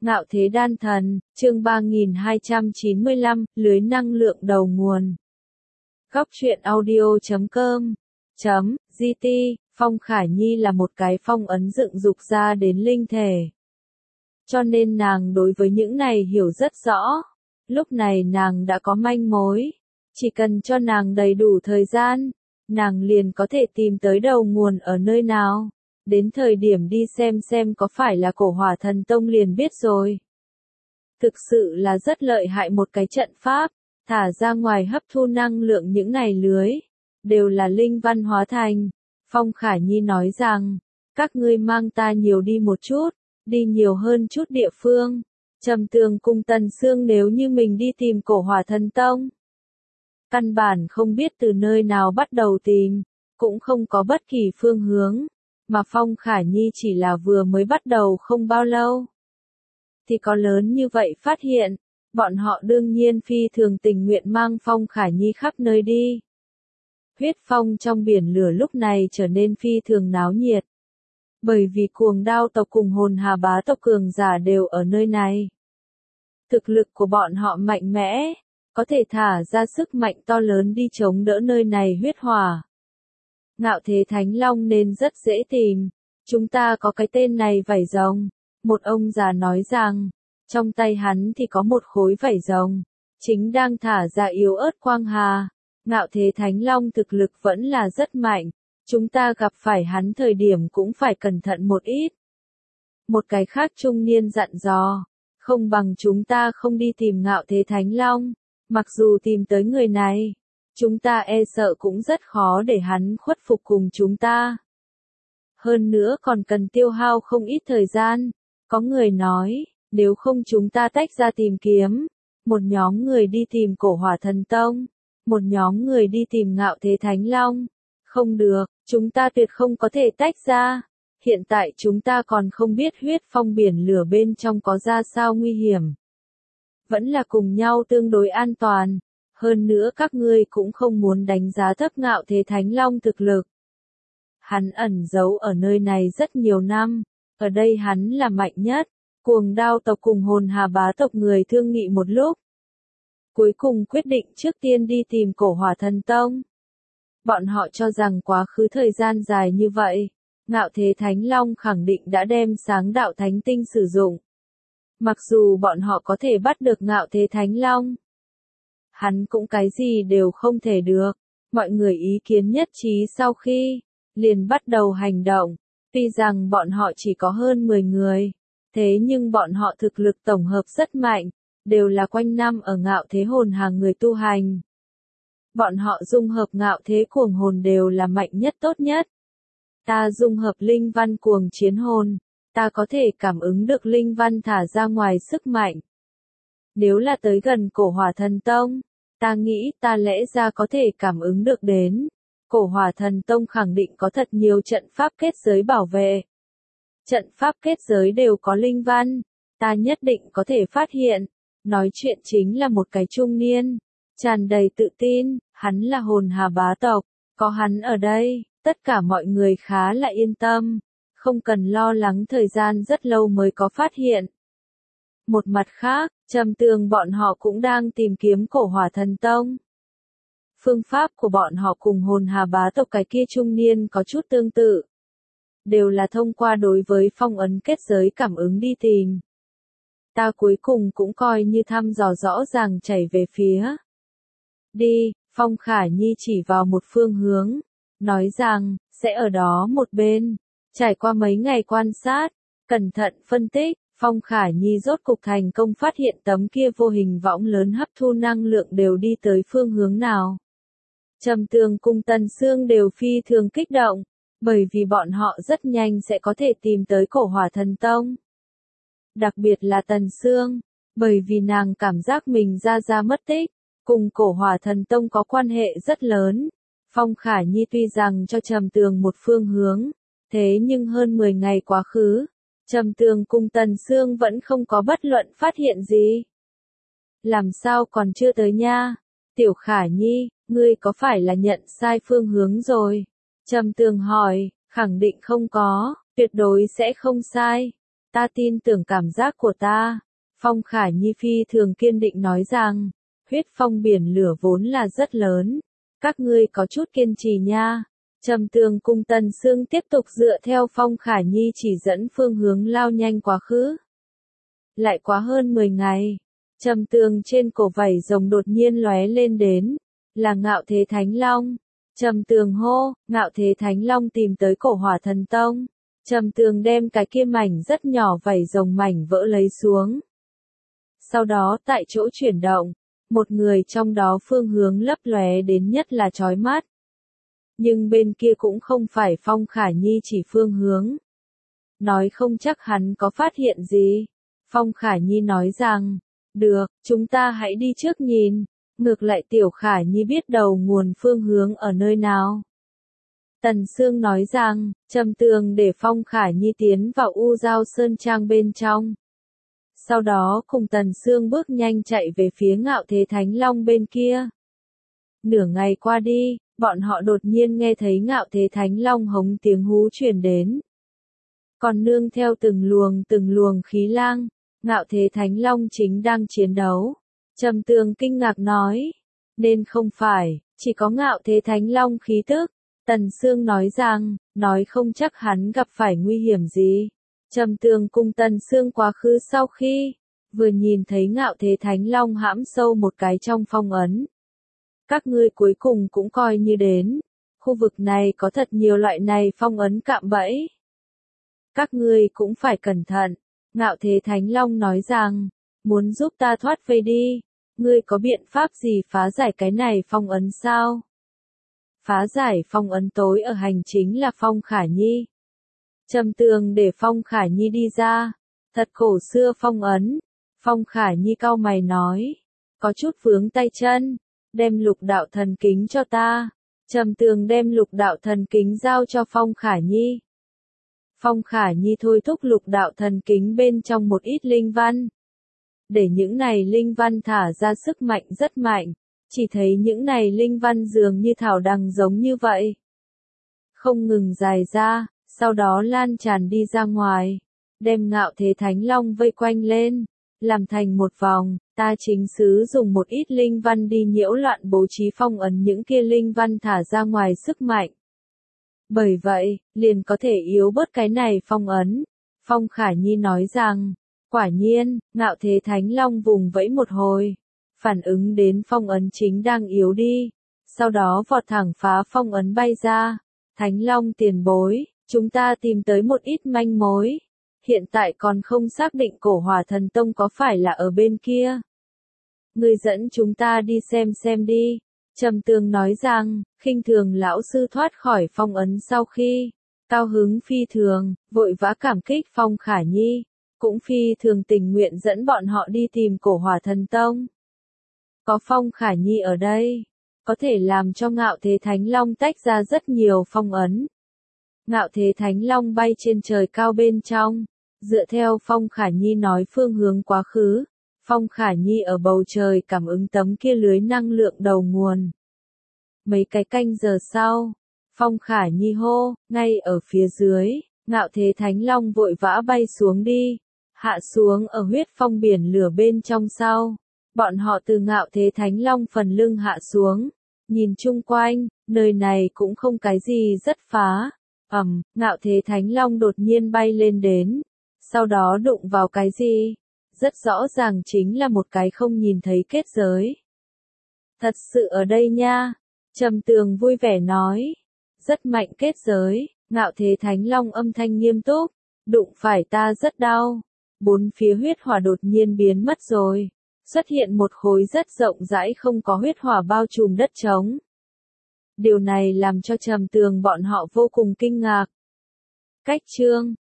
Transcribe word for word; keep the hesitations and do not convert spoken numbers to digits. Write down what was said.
Ngạo Thế Đan Thần, chương ba nghìn hai trăm chín mươi lăm, lưới năng lượng đầu nguồn. Góc truyện audio chấm com chấm gt, Phong Khả Nhi là một cái phong ấn dựng dục ra đến linh thể. Cho nên nàng đối với những này hiểu rất rõ. Lúc này nàng đã có manh mối. Chỉ cần cho nàng đầy đủ thời gian, nàng liền có thể tìm tới đầu nguồn ở nơi nào. Đến thời điểm đi xem xem có phải là Cổ Hỏa Thần Tông liền biết rồi. Thực sự là rất lợi hại một cái trận pháp, thả ra ngoài hấp thu năng lượng những này lưới, đều là linh văn hóa thành. Phong Khả Nhi nói rằng, các ngươi mang ta nhiều đi một chút, đi nhiều hơn chút địa phương. Trầm Tường cùng Tần Sương nếu như mình đi tìm Cổ Hỏa Thần Tông, căn bản không biết từ nơi nào bắt đầu tìm, cũng không có bất kỳ phương hướng. Mà Phong Khả Nhi chỉ là vừa mới bắt đầu không bao lâu, thì có lớn như vậy phát hiện, bọn họ đương nhiên phi thường tình nguyện mang Phong Khả Nhi khắp nơi đi. Huyết phong trong biển lửa lúc này trở nên phi thường náo nhiệt. Bởi vì Cuồng Đao tộc cùng Hồn Hà bá tộc cường giả đều ở nơi này. Thực lực của bọn họ mạnh mẽ, có thể thả ra sức mạnh to lớn đi chống đỡ nơi này huyết hỏa. Ngạo Thế Thánh Long nên rất dễ tìm, chúng ta có cái tên này vảy rồng. Một ông già nói rằng, trong tay hắn thì có một khối vảy rồng, chính đang thả ra yếu ớt quang hà. Ngạo Thế Thánh Long thực lực vẫn là rất mạnh, chúng ta gặp phải hắn thời điểm cũng phải cẩn thận một ít. Một cái khác trung niên dặn dò, không bằng chúng ta không đi tìm Ngạo Thế Thánh Long, mặc dù tìm tới người này, chúng ta e sợ cũng rất khó để hắn khuất phục cùng chúng ta. Hơn nữa còn cần tiêu hao không ít thời gian. Có người nói, nếu không chúng ta tách ra tìm kiếm, một nhóm người đi tìm Cổ Hỏa Thần Tông, một nhóm người đi tìm Ngạo Thế Thánh Long. Không được, chúng ta tuyệt không có thể tách ra. Hiện tại chúng ta còn không biết huyết phong biển lửa bên trong có ra sao nguy hiểm. Vẫn là cùng nhau tương đối an toàn. Hơn nữa các ngươi cũng không muốn đánh giá thấp Ngạo Thế Thánh Long thực lực. Hắn ẩn giấu ở nơi này rất nhiều năm, ở đây hắn là mạnh nhất. Cuồng Đao tộc cùng Hồn Hà bá tộc người thương nghị một lúc, cuối cùng quyết định trước tiên đi tìm Cổ Hỏa Thần Tông. Bọn họ cho rằng quá khứ thời gian dài như vậy, Ngạo Thế Thánh Long khẳng định đã đem sáng đạo thánh tinh sử dụng. Mặc dù bọn họ có thể bắt được Ngạo Thế Thánh Long, hắn cũng cái gì đều không thể được. Mọi người ý kiến nhất trí sau khi, liền bắt đầu hành động. Tuy rằng bọn họ chỉ có hơn mười người, thế nhưng bọn họ thực lực tổng hợp rất mạnh, đều là quanh năm ở Ngạo Thế Hồn Hà người tu hành. Bọn họ dung hợp Ngạo Thế Cuồng Hồn đều là mạnh nhất tốt nhất. Ta dung hợp linh văn Cuồng Chiến Hồn, ta có thể cảm ứng được linh văn thả ra ngoài sức mạnh. Nếu là tới gần Cổ Hỏa Thần Tông, ta nghĩ ta lẽ ra có thể cảm ứng được đến. Cổ Hỏa Thần Tông khẳng định có thật nhiều trận pháp kết giới bảo vệ. Trận pháp kết giới đều có linh văn, ta nhất định có thể phát hiện. Nói chuyện chính là một cái trung niên, tràn đầy tự tin, hắn là Hồn Hà bá tộc, có hắn ở đây, tất cả mọi người khá là yên tâm, không cần lo lắng thời gian rất lâu mới có phát hiện. Một mặt khác, Trầm Tường bọn họ cũng đang tìm kiếm Cổ Hỏa Thần Tông. Phương pháp của bọn họ cùng Hồn Hà bá tộc cái kia trung niên có chút tương tự. Đều là thông qua đối với phong ấn kết giới cảm ứng đi tìm. Ta cuối cùng cũng coi như thăm dò rõ ràng chảy về phía. Đi, Phong Khả Nhi chỉ vào một phương hướng, nói rằng, sẽ ở đó một bên. Trải qua mấy ngày quan sát, cẩn thận phân tích, Phong Khả Nhi rốt cục thành công phát hiện tấm kia vô hình võng lớn hấp thu năng lượng đều đi tới phương hướng nào. Trầm Tường cùng Tần Sương đều phi thường kích động, bởi vì bọn họ rất nhanh sẽ có thể tìm tới Cổ Hỏa Thần Tông. Đặc biệt là Tần Sương, bởi vì nàng cảm giác mình ra ra mất tích, cùng Cổ Hỏa Thần Tông có quan hệ rất lớn. Phong Khả Nhi tuy rằng cho Trầm Tường một phương hướng, thế nhưng hơn mười ngày quá khứ, Trầm Tường cùng Tần Sương vẫn không có bất luận phát hiện gì. Làm sao còn chưa tới nha? Tiểu Khả Nhi, ngươi có phải là nhận sai phương hướng rồi? Trầm Tường hỏi, khẳng định không có, tuyệt đối sẽ không sai. Ta tin tưởng cảm giác của ta. Phong Khả Nhi phi thường kiên định nói rằng, huyết phong biển lửa vốn là rất lớn. Các ngươi có chút kiên trì nha. Trầm Tường cùng Tần Sương tiếp tục dựa theo Phong Khả Nhi chỉ dẫn phương hướng lao nhanh quá khứ. Lại quá hơn mười ngày, Trầm Tường trên cổ vảy rồng đột nhiên lóe lên đến, là Ngạo Thế Thánh Long. Trầm Tường hô, Ngạo Thế Thánh Long tìm tới Cổ Hỏa Thần Tông. Trầm Tường đem cái kia mảnh rất nhỏ vảy rồng mảnh vỡ lấy xuống. Sau đó tại chỗ chuyển động, một người trong đó phương hướng lấp lóe đến nhất là chói mắt. Nhưng bên kia cũng không phải Phong Khả Nhi chỉ phương hướng. Nói không chắc hắn có phát hiện gì. Phong Khả Nhi nói rằng, được, chúng ta hãy đi trước nhìn. Ngược lại Tiểu Khả Nhi biết đầu nguồn phương hướng ở nơi nào. Tần Sương nói rằng, Trầm Tường để Phong Khả Nhi tiến vào U Giao Sơn Trang bên trong. Sau đó cùng Tần Sương bước nhanh chạy về phía Ngạo Thế Thánh Long bên kia. Nửa ngày qua đi, bọn họ đột nhiên nghe thấy Ngạo Thế Thánh Long hống tiếng hú truyền đến. Còn nương theo từng luồng từng luồng khí lang, Ngạo Thế Thánh Long chính đang chiến đấu. Trầm Tường kinh ngạc nói, nên không phải, chỉ có Ngạo Thế Thánh Long khí tức. Tần Sương nói rằng, nói không chắc hắn gặp phải nguy hiểm gì. Trầm Tường cùng Tần Sương quá khứ sau khi, vừa nhìn thấy Ngạo Thế Thánh Long hãm sâu một cái trong phong ấn. Các ngươi cuối cùng cũng coi như đến, khu vực này có thật nhiều loại này phong ấn cạm bẫy. Các ngươi cũng phải cẩn thận. Ngạo Thế Thánh Long nói rằng, muốn giúp ta thoát vây đi, ngươi có biện pháp gì phá giải cái này phong ấn sao? Phá giải phong ấn tối ở hành chính là Phong Khả Nhi. Trầm Tường để Phong Khả Nhi đi ra, thật cổ xưa phong ấn. Phong Khả Nhi cau mày nói, có chút vướng tay chân, đem lục đạo thần kính cho ta. Trầm Tường đem lục đạo thần kính giao cho Phong Khả Nhi. Phong Khả Nhi thôi thúc lục đạo thần kính bên trong một ít linh văn. Để những này linh văn thả ra sức mạnh rất mạnh, chỉ thấy những này linh văn dường như thảo đằng giống như vậy. Không ngừng dài ra, sau đó lan tràn đi ra ngoài, đem Ngạo Thế Thánh Long vây quanh lên, làm thành một vòng. Ta chính xứ dùng một ít linh văn đi nhiễu loạn bố trí phong ấn những kia linh văn thả ra ngoài sức mạnh. Bởi vậy, liền có thể yếu bớt cái này phong ấn. Phong Khả Nhi nói rằng, quả nhiên, Ngạo Thế Thánh Long vùng vẫy một hồi, phản ứng đến phong ấn chính đang yếu đi, sau đó vọt thẳng phá phong ấn bay ra. Thánh Long tiền bối, chúng ta tìm tới một ít manh mối. Hiện tại còn không xác định Cổ Hỏa Thần Tông có phải là ở bên kia. Ngươi dẫn chúng ta đi xem xem đi. Trầm Tường nói rằng, khinh thường lão sư thoát khỏi phong ấn sau khi, cao hứng phi thường, vội vã cảm kích Phong Khả Nhi, cũng phi thường tình nguyện dẫn bọn họ đi tìm Cổ Hỏa Thần Tông. Có Phong Khả Nhi ở đây, có thể làm cho Ngạo Thế Thánh Long tách ra rất nhiều phong ấn. Ngạo Thế Thánh Long bay trên trời cao bên trong, dựa theo Phong Khả Nhi nói phương hướng quá khứ. Phong Khả Nhi ở bầu trời cảm ứng tấm kia lưới năng lượng đầu nguồn. Mấy cái canh giờ sau, Phong Khả Nhi hô, ngay ở phía dưới, Ngạo Thế Thánh Long vội vã bay xuống đi, hạ xuống ở huyết phong biển lửa bên trong sau. Bọn họ từ Ngạo Thế Thánh Long phần lưng hạ xuống, nhìn chung quanh, nơi này cũng không cái gì rất phá. Ầm, Ngạo Thế Thánh Long đột nhiên bay lên đến, sau đó đụng vào cái gì? Rất rõ ràng chính là một cái không nhìn thấy kết giới. Thật sự ở đây nha. Trầm Tường vui vẻ nói. Rất mạnh kết giới. Ngạo Thế Thánh Long âm thanh nghiêm túc. Đụng phải ta rất đau. Bốn phía huyết hỏa đột nhiên biến mất rồi. Xuất hiện một khối rất rộng rãi không có huyết hỏa bao trùm đất trống. Điều này làm cho Trầm Tường bọn họ vô cùng kinh ngạc. Cách chương